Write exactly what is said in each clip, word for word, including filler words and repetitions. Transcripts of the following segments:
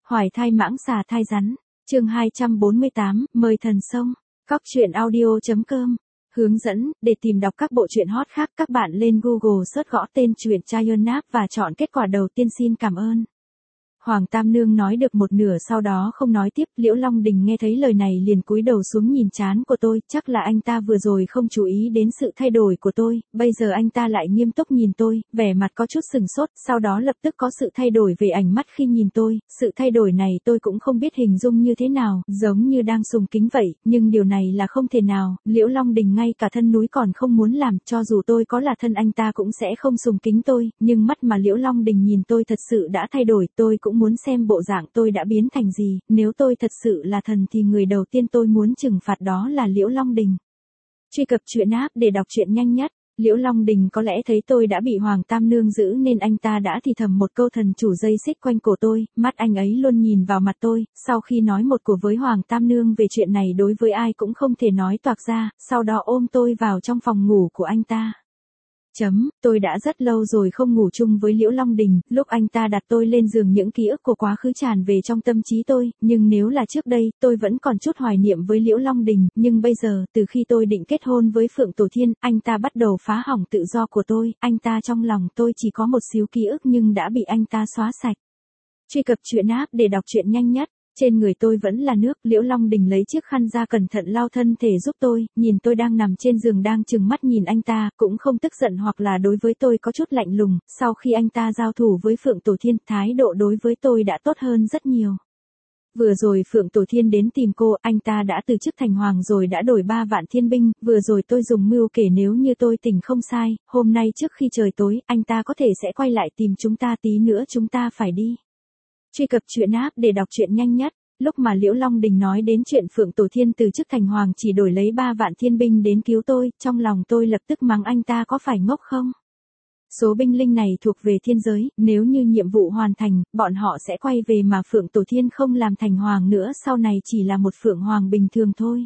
Hoài thai mãng xà thai rắn. Chương hai trăm bốn mươi tám, mời thần sông. Cóc truyện audio chấm com. Hướng dẫn, để tìm đọc các bộ truyện hot khác, các bạn lên Google search gõ tên truyện Chayonap và chọn kết quả đầu tiên. Xin cảm ơn. Hoàng Tam Nương nói được một nửa sau đó không nói tiếp. Liễu Long Đình nghe thấy lời này liền cúi đầu xuống nhìn trán của tôi, chắc là anh ta vừa rồi không chú ý đến sự thay đổi của tôi, bây giờ anh ta lại nghiêm túc nhìn tôi, vẻ mặt có chút sừng sốt, sau đó lập tức có sự thay đổi về ánh mắt khi nhìn tôi, sự thay đổi này tôi cũng không biết hình dung như thế nào, giống như đang sùng kính vậy, nhưng điều này là không thể nào, Liễu Long Đình ngay cả thân núi còn không muốn làm, cho dù tôi có là thân anh ta cũng sẽ không sùng kính tôi, nhưng mắt mà Liễu Long Đình nhìn tôi thật sự đã thay đổi, tôi cũng muốn xem bộ dạng tôi đã biến thành gì, nếu tôi thật sự là thần thì người đầu tiên tôi muốn trừng phạt đó là Liễu Long Đình. Truy cập truyện app để đọc truyện nhanh nhất. Liễu Long Đình có lẽ thấy tôi đã bị Hoàng Tam Nương giữ nên anh ta đã thì thầm một câu thần chủ dây xích quanh cổ tôi, mắt anh ấy luôn nhìn vào mặt tôi, sau khi nói một của với Hoàng Tam Nương về chuyện này đối với ai cũng không thể nói toạc ra, sau đó ôm tôi vào trong phòng ngủ của anh ta. Chấm, tôi đã rất lâu rồi không ngủ chung với Liễu Long Đình, lúc anh ta đặt tôi lên giường những ký ức của quá khứ tràn về trong tâm trí tôi, nhưng nếu là trước đây, tôi vẫn còn chút hoài niệm với Liễu Long Đình, nhưng bây giờ, từ khi tôi định kết hôn với Phượng Tổ Thiên, anh ta bắt đầu phá hỏng tự do của tôi, anh ta trong lòng tôi chỉ có một xíu ký ức nhưng đã bị anh ta xóa sạch. Truy cập truyện app để đọc truyện nhanh nhất. Trên người tôi vẫn là nước, Liễu Long Đình lấy chiếc khăn ra cẩn thận lau thân thể giúp tôi, nhìn tôi đang nằm trên giường đang trừng mắt nhìn anh ta, cũng không tức giận hoặc là đối với tôi có chút lạnh lùng, sau khi anh ta giao thủ với Phượng Tổ Thiên, thái độ đối với tôi đã tốt hơn rất nhiều. Vừa rồi Phượng Tổ Thiên đến tìm cô, anh ta đã từ chức thành hoàng rồi đã đổi ba vạn thiên binh, vừa rồi tôi dùng mưu kể nếu như tôi tỉnh không sai, hôm nay trước khi trời tối, anh ta có thể sẽ quay lại tìm chúng ta, tí nữa chúng ta phải đi. Truy cập truyện app để đọc truyện nhanh nhất. Lúc mà Liễu Long Đình nói đến chuyện Phượng Tổ Thiên từ chức thành hoàng chỉ đổi lấy ba vạn thiên binh đến cứu tôi, trong lòng tôi lập tức mắng anh ta có phải ngốc không? Số binh linh này thuộc về thiên giới, nếu như nhiệm vụ hoàn thành, bọn họ sẽ quay về mà Phượng Tổ Thiên không làm thành hoàng nữa, sau này chỉ là một Phượng Hoàng bình thường thôi.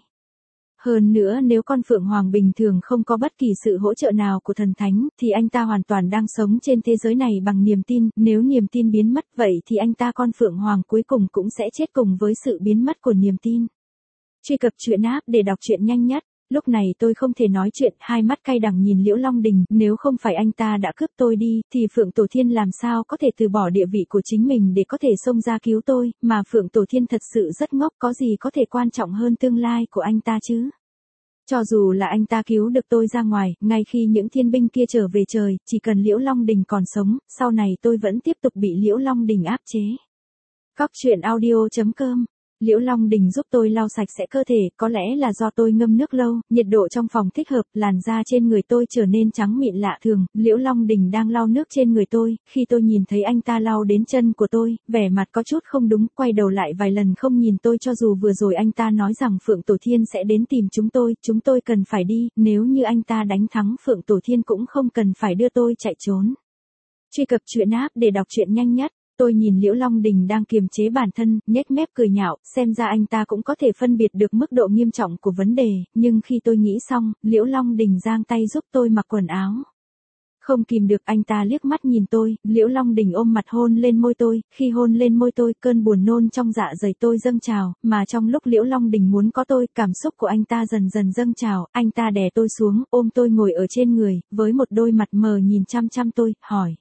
Hơn nữa nếu con Phượng Hoàng bình thường không có bất kỳ sự hỗ trợ nào của thần thánh, thì anh ta hoàn toàn đang sống trên thế giới này bằng niềm tin, nếu niềm tin biến mất vậy thì anh ta con Phượng Hoàng cuối cùng cũng sẽ chết cùng với sự biến mất của niềm tin. Truy cập truyện app để đọc truyện nhanh nhất. Lúc này tôi không thể nói chuyện, hai mắt cay đắng nhìn Liễu Long Đình, nếu không phải anh ta đã cướp tôi đi, thì Phượng Tổ Thiên làm sao có thể từ bỏ địa vị của chính mình để có thể xông ra cứu tôi, mà Phượng Tổ Thiên thật sự rất ngốc, có gì có thể quan trọng hơn tương lai của anh ta chứ. Cho dù là anh ta cứu được tôi ra ngoài, ngay khi những thiên binh kia trở về trời, chỉ cần Liễu Long Đình còn sống, sau này tôi vẫn tiếp tục bị Liễu Long Đình áp chế. Cóc truyện audio chấm com. Liễu Long Đình giúp tôi lau sạch sẽ cơ thể, có lẽ là do tôi ngâm nước lâu, nhiệt độ trong phòng thích hợp, làn da trên người tôi trở nên trắng mịn lạ thường, Liễu Long Đình đang lau nước trên người tôi, khi tôi nhìn thấy anh ta lau đến chân của tôi, vẻ mặt có chút không đúng, quay đầu lại vài lần không nhìn tôi, cho dù vừa rồi anh ta nói rằng Phượng Tổ Thiên sẽ đến tìm chúng tôi, chúng tôi cần phải đi, nếu như anh ta đánh thắng Phượng Tổ Thiên cũng không cần phải đưa tôi chạy trốn. Truy cập truyện app để đọc truyện nhanh nhất. Tôi nhìn Liễu Long Đình đang kiềm chế bản thân, nhếch mép cười nhạo, xem ra anh ta cũng có thể phân biệt được mức độ nghiêm trọng của vấn đề, nhưng khi tôi nghĩ xong, Liễu Long Đình giang tay giúp tôi mặc quần áo. Không kìm được anh ta liếc mắt nhìn tôi, Liễu Long Đình ôm mặt hôn lên môi tôi, khi hôn lên môi tôi, cơn buồn nôn trong dạ dày tôi dâng trào, mà trong lúc Liễu Long Đình muốn có tôi, cảm xúc của anh ta dần dần dâng trào, anh ta đè tôi xuống, ôm tôi ngồi ở trên người, với một đôi mặt mờ nhìn chăm chăm tôi, hỏi.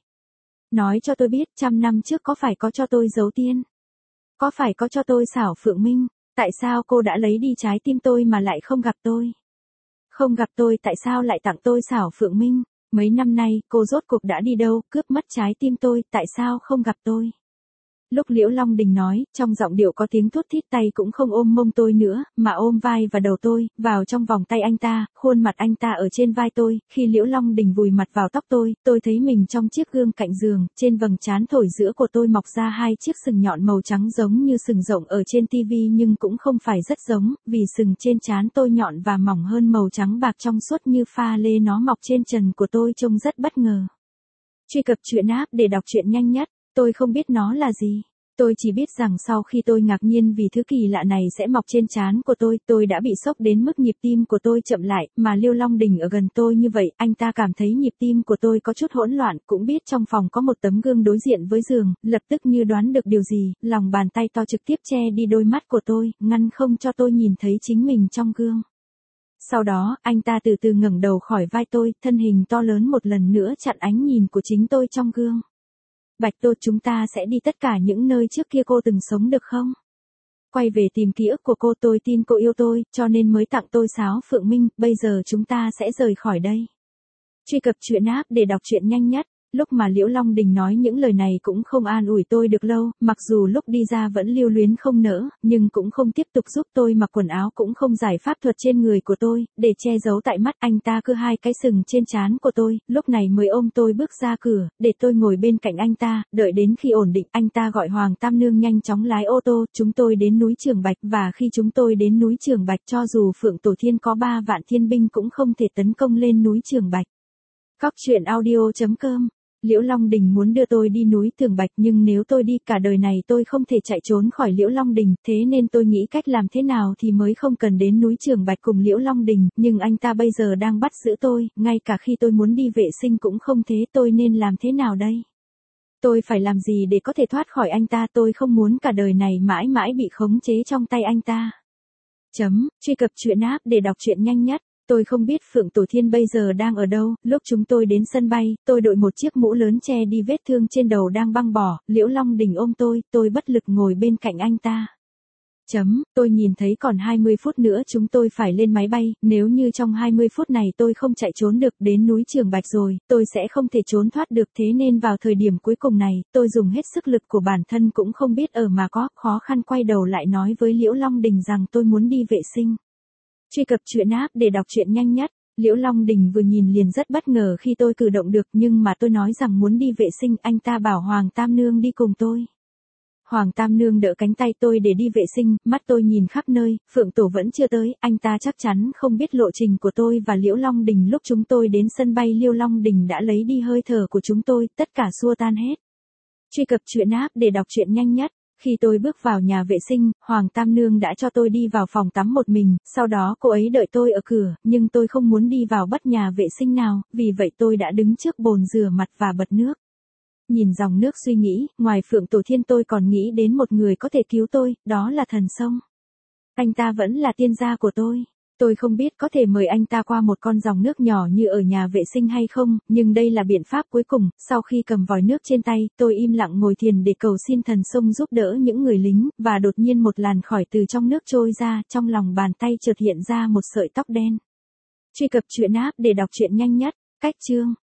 Nói cho tôi biết, trăm năm trước có phải có cho tôi dấu tiên? Có phải có cho tôi xảo Phượng Minh? Tại sao cô đã lấy đi trái tim tôi mà lại không gặp tôi? Không gặp tôi tại sao lại tặng tôi xảo Phượng Minh? Mấy năm nay, cô rốt cuộc đã đi đâu, cướp mất trái tim tôi, tại sao không gặp tôi? Lúc Liễu Long Đình nói, trong giọng điệu có tiếng thút thít, tay cũng không ôm mông tôi nữa, mà ôm vai và đầu tôi, vào trong vòng tay anh ta, khuôn mặt anh ta ở trên vai tôi, khi Liễu Long Đình vùi mặt vào tóc tôi, tôi thấy mình trong chiếc gương cạnh giường, trên vầng trán thổi giữa của tôi mọc ra hai chiếc sừng nhọn màu trắng giống như sừng rộng ở trên tivi nhưng cũng không phải rất giống, vì sừng trên trán tôi nhọn và mỏng hơn màu trắng bạc trong suốt như pha lê, nó mọc trên trần của tôi trông rất bất ngờ. Truy cập truyện app để đọc truyện nhanh nhất. Tôi không biết nó là gì. Tôi chỉ biết rằng sau khi tôi ngạc nhiên vì thứ kỳ lạ này sẽ mọc trên trán của tôi, tôi đã bị sốc đến mức nhịp tim của tôi chậm lại, mà Liêu Long Đình ở gần tôi như vậy, anh ta cảm thấy nhịp tim của tôi có chút hỗn loạn, cũng biết trong phòng có một tấm gương đối diện với giường, lập tức như đoán được điều gì, lòng bàn tay to trực tiếp che đi đôi mắt của tôi, ngăn không cho tôi nhìn thấy chính mình trong gương. Sau đó, anh ta từ từ ngẩng đầu khỏi vai tôi, thân hình to lớn một lần nữa chặn ánh nhìn của chính tôi trong gương. Bạch Tô, chúng ta sẽ đi tất cả những nơi trước kia cô từng sống được không? Quay về tìm ký ức của cô, tôi tin cô yêu tôi, cho nên mới tặng tôi sáo Phượng Minh, bây giờ chúng ta sẽ rời khỏi đây. Truy cập truyện app để đọc truyện nhanh nhất. Lúc mà Liễu Long Đình nói những lời này cũng không an ủi tôi được lâu, mặc dù lúc đi ra vẫn lưu luyến không nỡ, nhưng cũng không tiếp tục giúp tôi mặc quần áo, cũng không giải pháp thuật trên người của tôi, để che giấu tại mắt. Anh ta cứ hai cái sừng trên trán của tôi, lúc này mới ôm tôi bước ra cửa, để tôi ngồi bên cạnh anh ta, đợi đến khi ổn định, anh ta gọi Hoàng Tam Nương nhanh chóng lái ô tô, chúng tôi đến núi Trường Bạch, và khi chúng tôi đến núi Trường Bạch, cho dù Phượng Tổ Thiên có ba vạn thiên binh cũng không thể tấn công lên núi Trường Bạch. Cóc truyện audio chấm com. Liễu Long Đình muốn đưa tôi đi núi Tường Bạch, nhưng nếu tôi đi cả đời này tôi không thể chạy trốn khỏi Liễu Long Đình, thế nên tôi nghĩ cách làm thế nào thì mới không cần đến núi Trường Bạch cùng Liễu Long Đình, nhưng anh ta bây giờ đang bắt giữ tôi, ngay cả khi tôi muốn đi vệ sinh cũng không thế, tôi nên làm thế nào đây? Tôi phải làm gì để có thể thoát khỏi anh ta, tôi không muốn cả đời này mãi mãi bị khống chế trong tay anh ta. Chấm, truy cập truyện app để đọc truyện nhanh nhất. Tôi không biết Phượng Tổ Thiên bây giờ đang ở đâu, lúc chúng tôi đến sân bay, tôi đội một chiếc mũ lớn che đi vết thương trên đầu đang băng bó, Liễu Long Đình ôm tôi, tôi bất lực ngồi bên cạnh anh ta. Chấm, tôi nhìn thấy còn hai mươi phút nữa chúng tôi phải lên máy bay, nếu như trong hai mươi phút này tôi không chạy trốn được đến núi Trường Bạch rồi, tôi sẽ không thể trốn thoát được, thế nên vào thời điểm cuối cùng này, tôi dùng hết sức lực của bản thân cũng không biết ở mà có, khó khăn quay đầu lại nói với Liễu Long Đình rằng tôi muốn đi vệ sinh. Truy cập truyện app để đọc truyện nhanh nhất. Liễu Long Đình vừa nhìn liền rất bất ngờ khi tôi cử động được, nhưng mà tôi nói rằng muốn đi vệ sinh, anh ta bảo Hoàng Tam Nương đi cùng tôi. Hoàng Tam Nương đỡ cánh tay tôi để đi vệ sinh, mắt tôi nhìn khắp nơi, Phượng Tổ vẫn chưa tới, anh ta chắc chắn không biết lộ trình của tôi và Liễu Long Đình. Lúc chúng tôi đến sân bay, Liễu Long Đình đã lấy đi hơi thở của chúng tôi, tất cả xua tan hết. Truy cập truyện app để đọc truyện nhanh nhất. Khi tôi bước vào nhà vệ sinh, Hoàng Tam Nương đã cho tôi đi vào phòng tắm một mình, sau đó cô ấy đợi tôi ở cửa, nhưng tôi không muốn đi vào bất nhà vệ sinh nào, vì vậy tôi đã đứng trước bồn rửa mặt và bật nước. Nhìn dòng nước suy nghĩ, ngoài Phượng Tổ Thiên tôi còn nghĩ đến một người có thể cứu tôi, đó là Thần Sông. Anh ta vẫn là tiên gia của tôi. Tôi không biết có thể mời anh ta qua một con dòng nước nhỏ như ở nhà vệ sinh hay không, nhưng đây là biện pháp cuối cùng. Sau khi cầm vòi nước trên tay, tôi im lặng ngồi thiền để cầu xin Thần Sông giúp đỡ những người lính, và đột nhiên một làn khói từ trong nước trôi ra, trong lòng bàn tay chợt hiện ra một sợi tóc đen. Truy cập truyện app để đọc truyện nhanh nhất. Cách chương